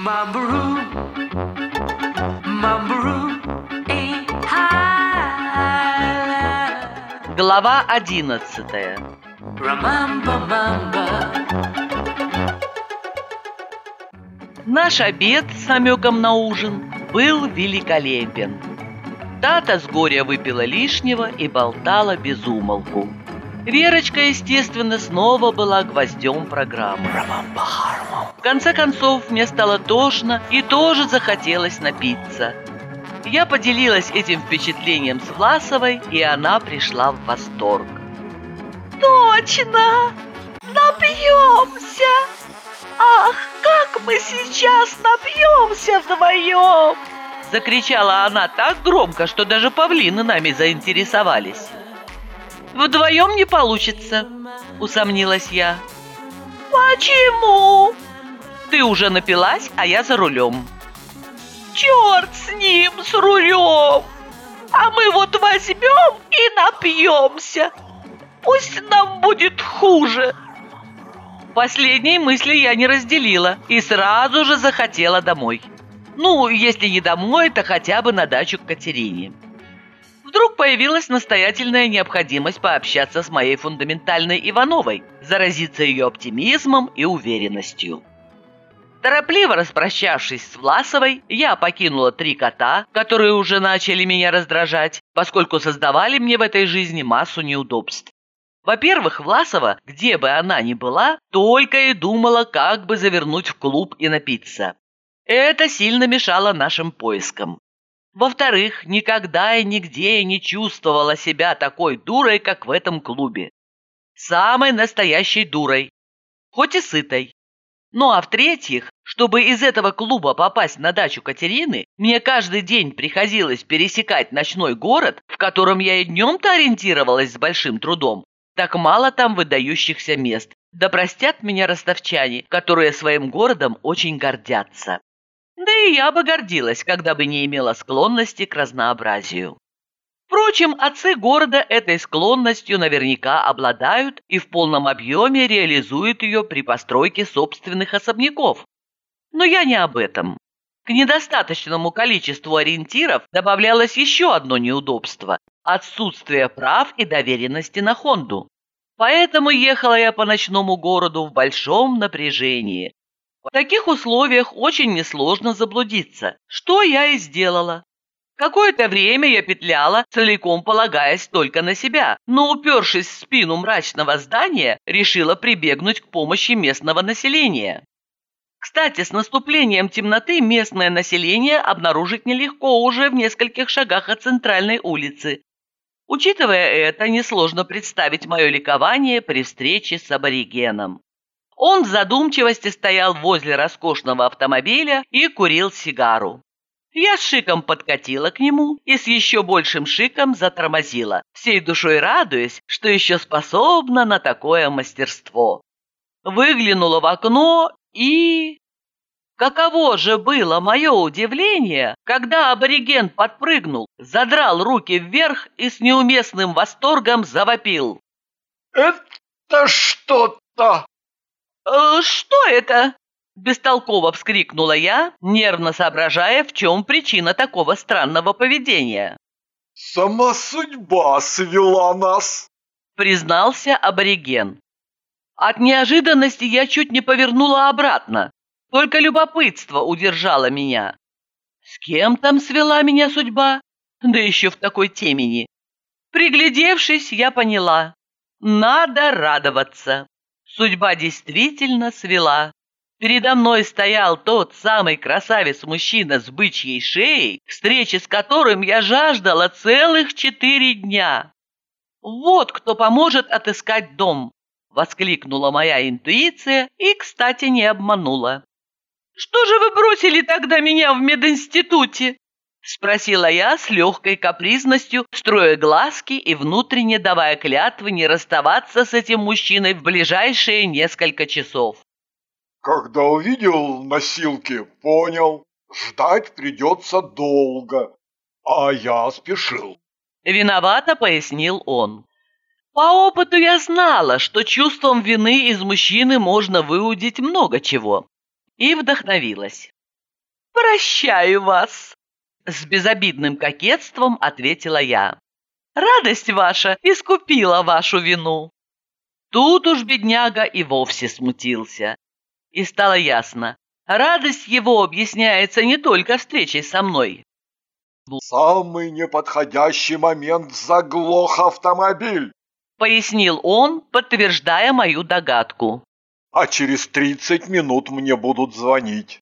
Mambroo, mambroo, high. Глава 11. Наш обед с намеком на ужин был великолепен. Тата с горя выпила лишнего и болтала без умолку. Верочка, естественно, снова была гвоздем программы. В конце концов, мне стало тошно и тоже захотелось напиться. Я поделилась этим впечатлением с Власовой, и она пришла в восторг. «Точно! Напьемся! Ах, как мы сейчас напьемся вдвоем!» Закричала она так громко, что даже павлины нами заинтересовались. «Вдвоем не получится», — усомнилась я. «Почему?» «Ты уже напилась, а я за рулем». «Черт с ним, с рулем! А мы вот возьмем и напьемся. Пусть нам будет хуже». Последней мысли я не разделила и сразу же захотела домой. Ну, если не домой, то хотя бы на дачу к Катерине. Вдруг появилась настоятельная необходимость пообщаться с моей фундаментальной Ивановой, заразиться ее оптимизмом и уверенностью. Торопливо распрощавшись с Власовой, я покинула 3 кота, которые уже начали меня раздражать, поскольку создавали мне в этой жизни массу неудобств. Во-первых, Власова, где бы она ни была, только и думала, как бы завернуть в клуб и напиться. Это сильно мешало нашим поискам. Во-вторых, никогда и нигде я не чувствовала себя такой дурой, как в этом клубе. Самой настоящей дурой, хоть и сытой. Ну а в-третьих, чтобы из этого клуба попасть на дачу Катерины, мне каждый день приходилось пересекать ночной город, в котором я и днем-то ориентировалась с большим трудом. Так мало там выдающихся мест. Да простят меня ростовчане, которые своим городом очень гордятся. Да и я бы гордилась, когда бы не имела склонности к разнообразию. Впрочем, отцы города этой склонностью наверняка обладают и в полном объеме реализуют ее при постройке собственных особняков. Но я не об этом. К недостаточному количеству ориентиров добавлялось еще одно неудобство – отсутствие прав и доверенности на Хонду. Поэтому ехала я по ночному городу в большом напряжении. В таких условиях очень несложно заблудиться, что я и сделала. Какое-то время я петляла, целиком полагаясь только на себя, но, упершись в спину мрачного здания, решила прибегнуть к помощи местного населения. Кстати, с наступлением темноты местное население обнаружить нелегко уже в нескольких шагах от центральной улицы. Учитывая это, несложно представить мое ликование при встрече с аборигеном. Он в задумчивости стоял возле роскошного автомобиля и курил сигару. Я с шиком подкатила к нему и с еще большим шиком затормозила, всей душой радуясь, что еще способна на такое мастерство. Выглянула в окно и... Каково же было мое удивление, когда абориген подпрыгнул, задрал руки вверх и с неуместным восторгом завопил. «Это что-то!» «Что это?» – бестолково вскрикнула я, нервно соображая, в чем причина такого странного поведения. «Сама судьба свела нас», – признался абориген. От неожиданности я чуть не повернула обратно, только любопытство удержало меня. С кем там свела меня судьба? Да еще в такой темени. Приглядевшись, я поняла. Надо радоваться. Судьба действительно свела. Передо мной стоял тот самый красавец-мужчина с бычьей шеей, встречи с которым я жаждала целых 4 дня. «Вот кто поможет отыскать дом!» — воскликнула моя интуиция и, кстати, не обманула. «Что же вы бросили тогда меня в мединституте?» — спросила я с легкой капризностью, строя глазки и внутренне давая клятвы не расставаться с этим мужчиной в ближайшие несколько часов. «Когда увидел носилки, понял, ждать придется долго, а я спешил». Виновато пояснил он. По опыту я знала, что чувством вины из мужчины можно выудить много чего. И вдохновилась. Прощаю вас!» С безобидным кокетством ответила я. «Радость ваша искупила вашу вину». Тут уж бедняга и вовсе смутился. И стало ясно, радость его объясняется не только встречей со мной. В самый неподходящий момент заглох автомобиль, Пояснил он, подтверждая мою догадку. а через 30 минут мне будут звонить.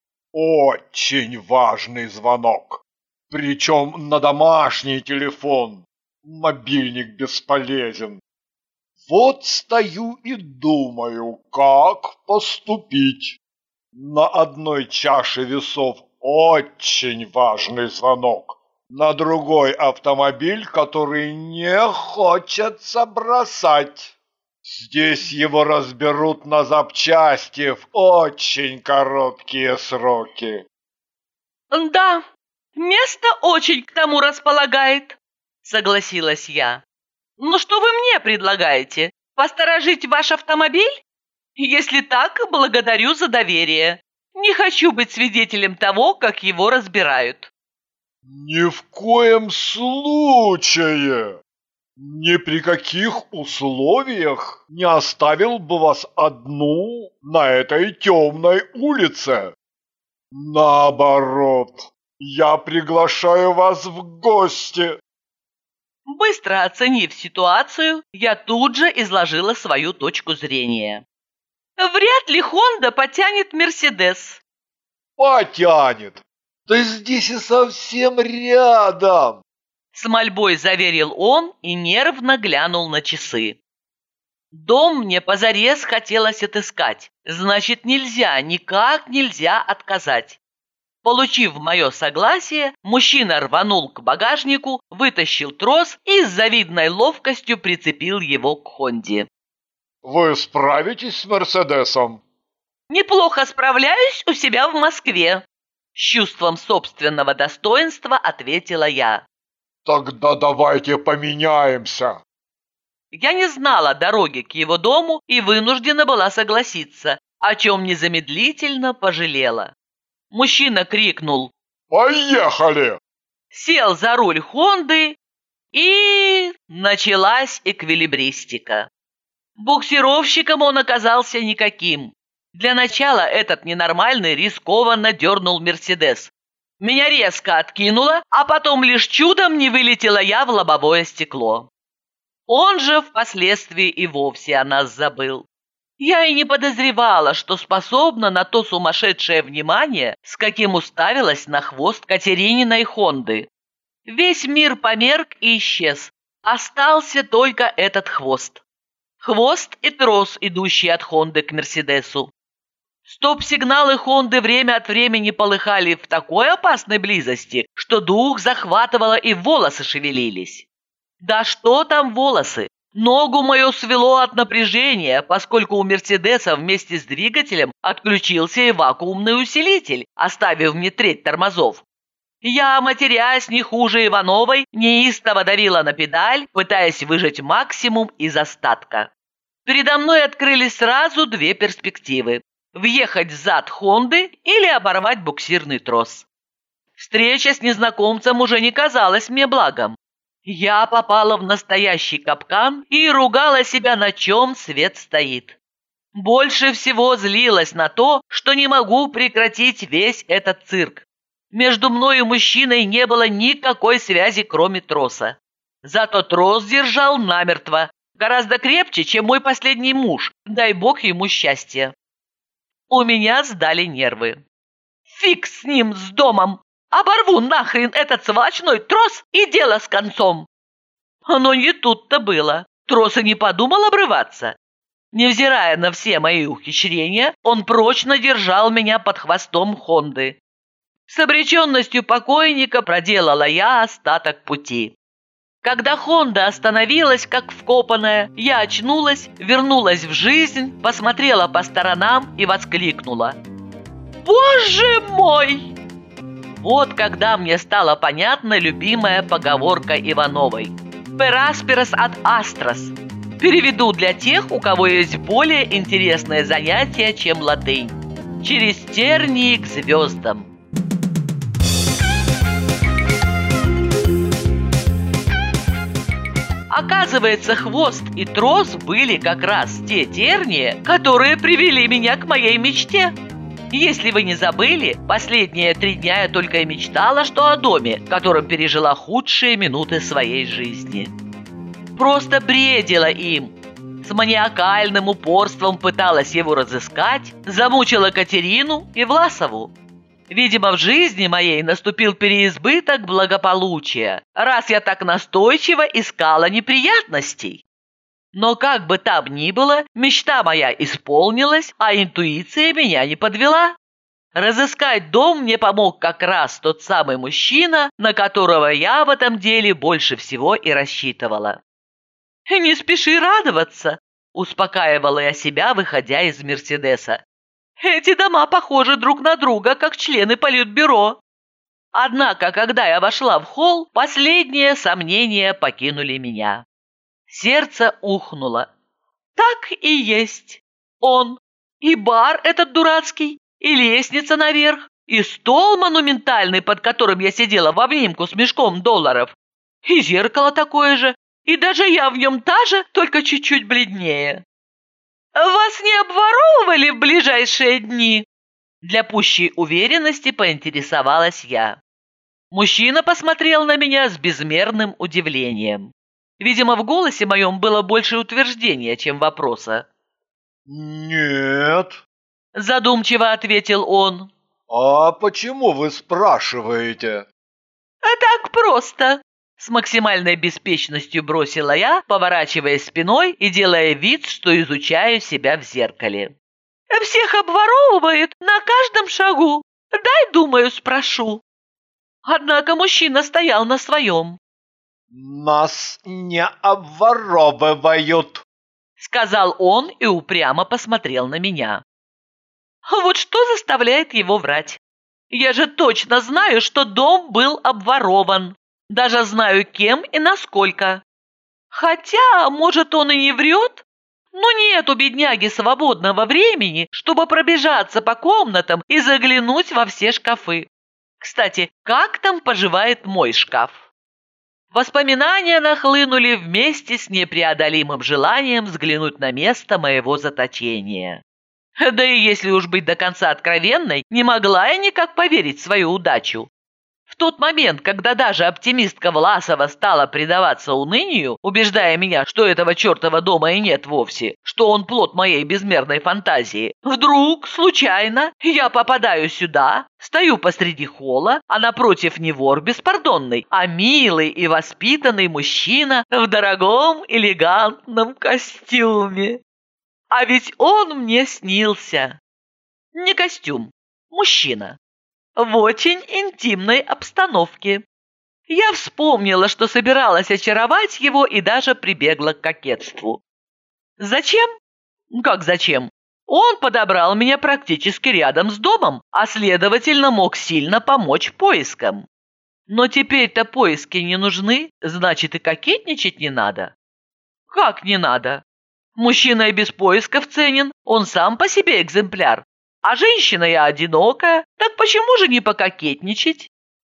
Очень важный звонок. Причем на домашний телефон. Мобильник бесполезен. Вот стою и думаю, как поступить. На одной чаше весов очень важный звонок. На другой автомобиль, который не хочется бросать. Здесь его разберут на запчасти в очень короткие сроки. «Да, место очень к тому располагает», — согласилась я. «Но что вы мне предлагаете? Посторожить ваш автомобиль? Если так, благодарю за доверие. Не хочу быть свидетелем того, как его разбирают». Ни в коем случае! Ни при каких условиях не оставил бы вас одну на этой темной улице. Наоборот, я приглашаю вас в гости. Быстро оценив ситуацию, я тут же изложила свою точку зрения. «Вряд ли Хонда потянет Мерседес». Потянет. Да здесь и совсем рядом. С мольбой заверил он и нервно глянул на часы. Дом мне позарез хотелось отыскать, значит, нельзя, никак нельзя отказать. Получив мое согласие, мужчина рванул к багажнику, вытащил трос и с завидной ловкостью прицепил его к Хонде. Вы справитесь с Мерседесом? «Неплохо справляюсь у себя в Москве», с чувством собственного достоинства ответила я. Тогда давайте поменяемся. Я не знала дороги к его дому и вынуждена была согласиться, о чем незамедлительно пожалела. Мужчина крикнул Поехали! сел за руль Хонды, и началась эквилибристика. Буксировщиком он оказался никаким. Для начала этот ненормальный рискованно дернул Мерседес. Меня резко откинуло, а потом лишь чудом не вылетела я в лобовое стекло. Он же впоследствии и вовсе о нас забыл. Я и не подозревала, что способна на то сумасшедшее внимание, с каким уставилась на хвост Катерининой Хонды. Весь мир померк и исчез. Остался только этот хвост. Хвост и трос, идущий от Хонды к Мерседесу. Стоп-сигналы Хонды время от времени полыхали в такой опасной близости, что дух захватывало и волосы шевелились. Да что там волосы? Ногу мою свело от напряжения, поскольку у Мерседеса вместе с двигателем отключился и вакуумный усилитель, оставив мне треть тормозов. Я, матерясь не хуже Ивановой, неистово давила на педаль, пытаясь выжать максимум из остатка. Передо мной открылись сразу две перспективы. Въехать в зад Хонды или оборвать буксирный трос. Встреча с незнакомцем уже не казалась мне благом. Я попала в настоящий капкан и ругала себя, на чем свет стоит. Больше всего злилась на то, что не могу прекратить весь этот цирк. Между мной и мужчиной не было никакой связи, кроме троса. Зато трос держал намертво, гораздо крепче, чем мой последний муж, дай бог ему счастья. У меня сдали нервы. Фиг с ним, с домом! Оборву нахрен этот сволочной трос и дело с концом. Но не тут-то было. Трос и не подумал обрываться. Невзирая на все мои ухищрения, он прочно держал меня под хвостом Хонды. С обреченностью покойника проделала я остаток пути. Когда Хонда остановилась, как вкопанная, я очнулась, вернулась в жизнь, посмотрела по сторонам и воскликнула: «Боже мой!» Вот когда мне стала понятна любимая поговорка Ивановой: «Per asperas ad astras». Переведу для тех, у кого есть более интересное занятие, чем латынь: через тернии к звездам. Оказывается, хвост и трос были как раз те тернии, которые привели меня к моей мечте. Если вы не забыли, последние 3 дня я только и мечтала, что о доме, в котором пережила худшие минуты своей жизни. Просто бредила им. С маниакальным упорством пыталась его разыскать, замучила Катерину и Власову. Видимо, в жизни моей наступил переизбыток благополучия, раз я так настойчиво искала неприятностей. Но как бы там ни было, мечта моя исполнилась, а интуиция меня не подвела. Разыскать дом мне помог как раз тот самый мужчина, на которого я в этом деле больше всего и рассчитывала. «Не спеши радоваться», – успокаивала я себя, выходя из «Мерседеса». «Эти дома похожи друг на друга, как члены политбюро». Однако, когда я вошла в холл, последние сомнения покинули меня. Сердце ухнуло. Так и есть. Он. И бар этот дурацкий, и лестница наверх, и стол монументальный, под которым я сидела в обнимку с мешком долларов, и зеркало такое же, и даже я в нем та же, только чуть-чуть бледнее. «Вас не обворовывали в ближайшие дни?» Для пущей уверенности поинтересовалась я. Мужчина посмотрел на меня с безмерным удивлением. Видимо, в голосе моем было больше утверждения, чем вопроса. «Нет». Задумчиво ответил он. «А почему вы спрашиваете?» «Так просто», — с максимальной беспечностью бросила я, поворачиваясь спиной и делая вид, что изучаю себя в зеркале. «Всех обворовывают на каждом шагу. Дай, думаю, спрошу». Однако мужчина стоял на своем. «Нас не обворовывают», — сказал он и упрямо посмотрел на меня. Вот что заставляет его врать? Я же точно знаю, что дом был обворован. Даже знаю, кем и насколько. Хотя, может, он и не врет? Но нет у бедняги свободного времени, чтобы пробежаться по комнатам и заглянуть во все шкафы. Кстати, как там поживает мой шкаф? Воспоминания нахлынули вместе с непреодолимым желанием взглянуть на место моего заточения. Да и если уж быть до конца откровенной, не могла я никак поверить в свою удачу. В тот момент, когда даже оптимистка Власова стала предаваться унынию, убеждая меня, что этого чертова дома и нет вовсе, что он плод моей безмерной фантазии, вдруг, случайно, я попадаю сюда, стою посреди холла, а напротив не вор беспардонный, а милый и воспитанный мужчина в дорогом элегантном костюме. А ведь он мне снился. Не костюм, мужчина. В очень интимной обстановке. Я вспомнила, что собиралась очаровать его и даже прибегла к кокетству. Зачем? Как зачем? Он подобрал меня практически рядом с домом, а следовательно мог сильно помочь поискам. Но теперь-то поиски не нужны, значит и кокетничать не надо. Как не надо? Мужчина и без поисков ценен, он сам по себе экземпляр. А женщина я одинокая, так почему же не пококетничать?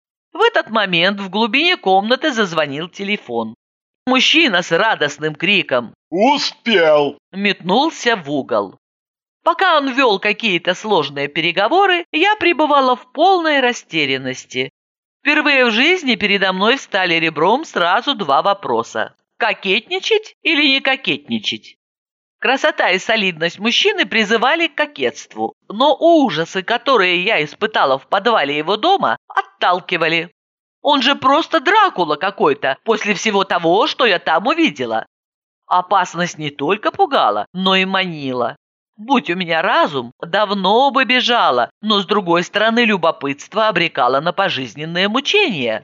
В этот момент в глубине комнаты зазвонил телефон. Мужчина с радостным криком «Успел!» метнулся в угол. Пока он вел какие-то сложные переговоры, я пребывала в полной растерянности. Впервые в жизни передо мной встали ребром сразу 2 вопроса. Кокетничать или не кокетничать? Красота и солидность мужчины призывали к кокетству, но ужасы, которые я испытала в подвале его дома, отталкивали. Он же просто Дракула какой-то после всего того, что я там увидела. Опасность не только пугала, но и манила. Будь у меня разум, давно бы бежала, но с другой стороны любопытство обрекало на пожизненные мучения.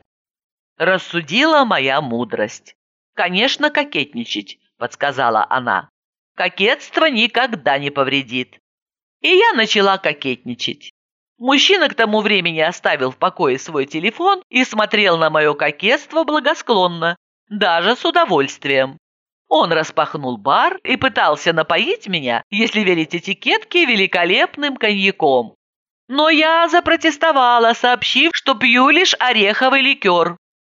Рассудила моя мудрость. «Конечно, кокетничать», — подсказала она. «Кокетство никогда не повредит». И я начала кокетничать. Мужчина к тому времени оставил в покое свой телефон и смотрел на мое кокетство благосклонно, даже с удовольствием. Он распахнул бар и пытался напоить меня, если верить этикетке, великолепным коньяком. Но я запротестовала, сообщив, что пью лишь ореховый ликер.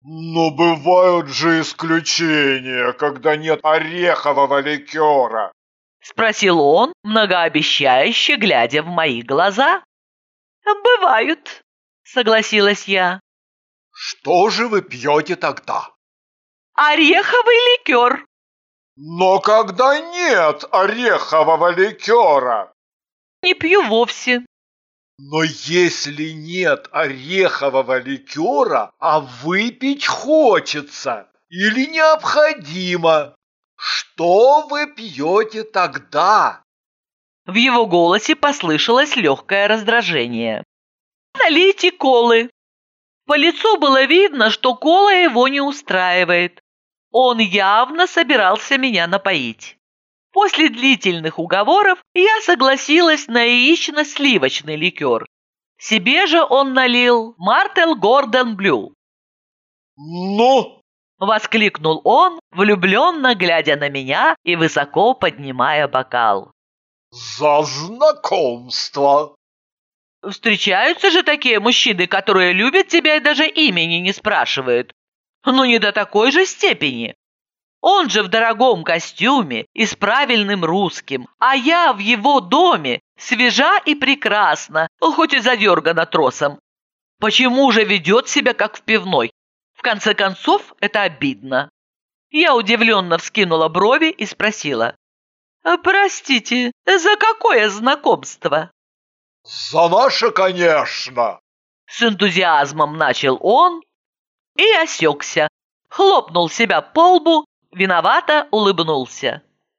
Но бывают же исключения, когда нет орехового ликера. Спросил он, многообещающе глядя в мои глаза. «Бывают», — согласилась я. Что же вы пьете тогда? «Ореховый ликер». Но когда нет орехового ликера? «Не пью вовсе». Но если нет орехового ликера, а выпить хочется или необходимо, что вы пьете тогда? В его голосе послышалось легкое раздражение. «Налейте колы». По лицу было видно, что кола его не устраивает. Он явно собирался меня напоить. После длительных уговоров я согласилась на яично-сливочный ликер. Себе же он налил Мартел Гордон Блю. Ну? Воскликнул он, влюбленно глядя на меня и высоко поднимая бокал. За знакомство. Встречаются же такие мужчины, которые любят тебя и даже имени не спрашивают. Но не до такой же степени. Он же в дорогом костюме и с правильным русским, а я в его доме, свежа и прекрасна, хоть и задергана тросом. Почему же ведет себя как в пивной? В конце концов, это обидно. Я удивленно вскинула брови и спросила. «Простите, за какое знакомство?» За наше, конечно. С энтузиазмом начал он и осекся, хлопнул себя по лбу, виновато улыбнулся.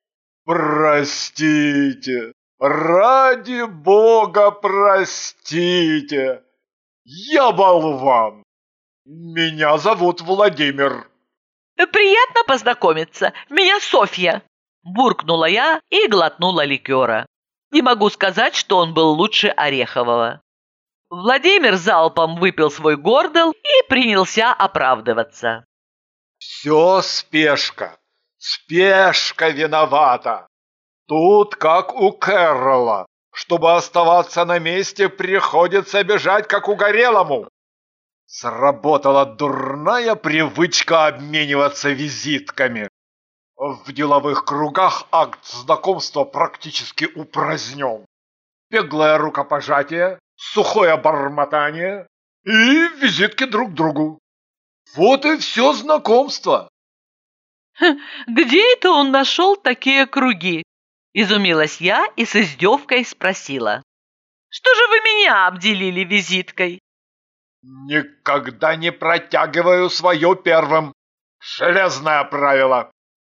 Простите, ради бога, простите. Я болван. Меня зовут Владимир. «Приятно познакомиться. Меня Софья», – буркнула я и глотнула ликера. Не могу сказать, что он был лучше орехового. Владимир залпом выпил свой гордел и принялся оправдываться. Все спешка. Спешка виновата. Тут как у Кэрролла. Чтобы оставаться на месте, приходится бежать как угорелому. Сработала дурная привычка обмениваться визитками. В деловых кругах акт знакомства практически упразднен. Беглое рукопожатие, сухое бормотание и визитки друг другу. Вот и все знакомство. «Где это он нашел такие круги?» – изумилась я и с издевкой спросила. «Что же вы меня обделили визиткой?» Никогда не протягиваю свое первым. Железное правило.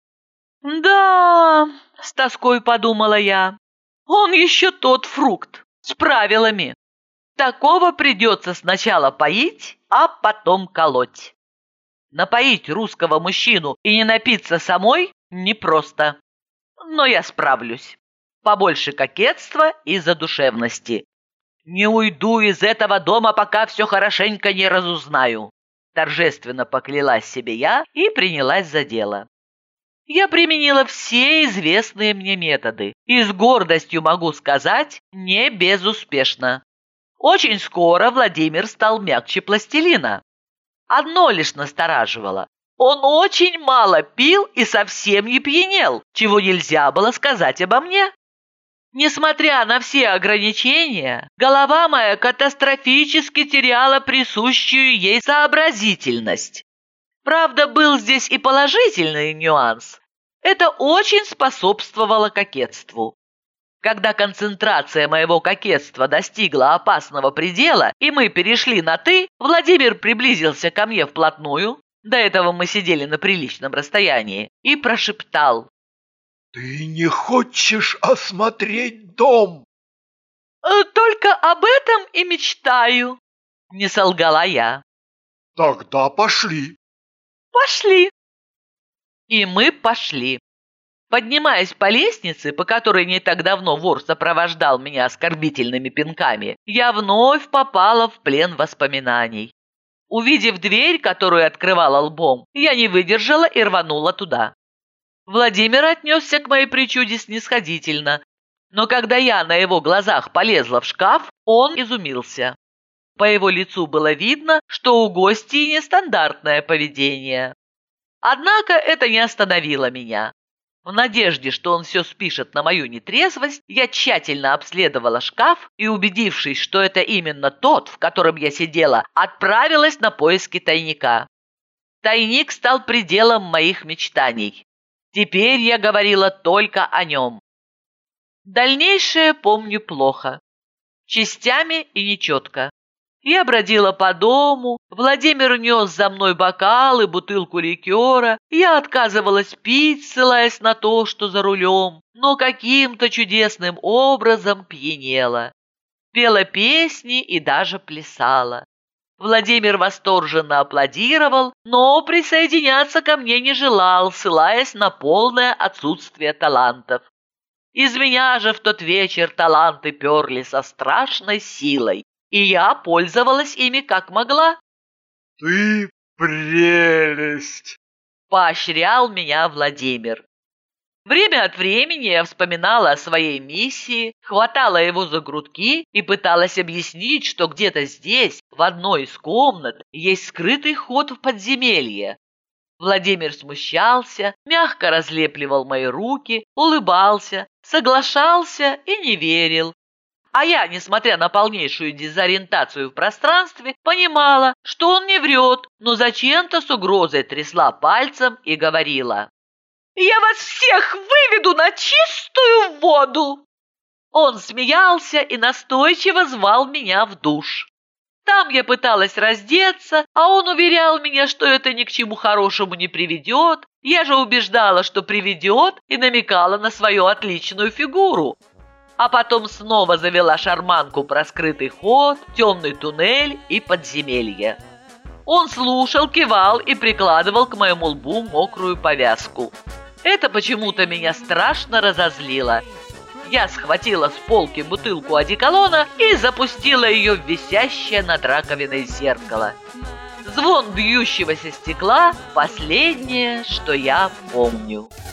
«Да», – с тоской подумала я, – «он еще тот фрукт с правилами. Такого придется сначала поить, а потом колоть. Напоить русского мужчину и не напиться самой непросто. Но я справлюсь. Побольше кокетства и задушевности. Не уйду из этого дома, пока все хорошенько не разузнаю», – торжественно поклялась себе я и принялась за дело. Я применила все известные мне методы и с гордостью могу сказать, не безуспешно. Очень скоро Владимир стал мягче пластилина. Одно лишь настораживало. Он очень мало пил и совсем не пьянел, чего нельзя было сказать обо мне. Несмотря на все ограничения, голова моя катастрофически теряла присущую ей сообразительность. Правда, был здесь и положительный нюанс. Это очень способствовало кокетству. Когда концентрация моего кокетства достигла опасного предела, и мы перешли на «ты», Владимир приблизился ко мне вплотную, до этого мы сидели на приличном расстоянии, и прошептал. Ты не хочешь осмотреть дом? «Только об этом и мечтаю», – не солгала я. Тогда пошли. «Пошли». И мы пошли. Поднимаясь по лестнице, по которой не так давно вор сопровождал меня оскорбительными пинками, я вновь попала в плен воспоминаний. Увидев дверь, которую открывала лбом, я не выдержала и рванула туда. Владимир отнесся к моей причуде снисходительно, но когда я на его глазах полезла в шкаф, он изумился. По его лицу было видно, что у гостей нестандартное поведение. Однако это не остановило меня. В надежде, что он все спишет на мою нетрезвость, я тщательно обследовала шкаф и, убедившись, что это именно тот, в котором я сидела, отправилась на поиски тайника. Тайник стал пределом моих мечтаний. Теперь я говорила только о нем. Дальнейшее помню плохо, частями и нечетко. Я бродила по дому, Владимир нес за мной бокал и бутылку ликера, я отказывалась пить, ссылаясь на то, что за рулем, но каким-то чудесным образом пьянела. Пела песни и даже плясала. Владимир восторженно аплодировал, но присоединяться ко мне не желал, ссылаясь на полное отсутствие талантов. Из меня же в тот вечер таланты перли со страшной силой, и я пользовалась ими как могла. «Ты прелесть!» – поощрял меня Владимир. Время от времени я вспоминала о своей миссии, хватала его за грудки и пыталась объяснить, что где-то здесь, в одной из комнат, есть скрытый ход в подземелье. Владимир смущался, мягко разлепливал мои руки, улыбался, соглашался и не верил. А я, несмотря на полнейшую дезориентацию в пространстве, понимала, что он не врет, но зачем-то с угрозой трясла пальцем и говорила: «Я вас всех выведу на чистую воду!» Он смеялся и настойчиво звал меня в душ. Там я пыталась раздеться, а он уверял меня, что это ни к чему хорошему не приведет. Я же убеждала, что приведет, и намекала на свою отличную фигуру. А потом снова завела шарманку про скрытый ход, темный туннель и подземелье. Он слушал, кивал и прикладывал к моему лбу мокрую повязку. Это почему-то меня страшно разозлило. Я схватила с полки бутылку одеколона и запустила ее в висящее над раковиной зеркало. Звон бьющегося стекла – последнее, что я помню.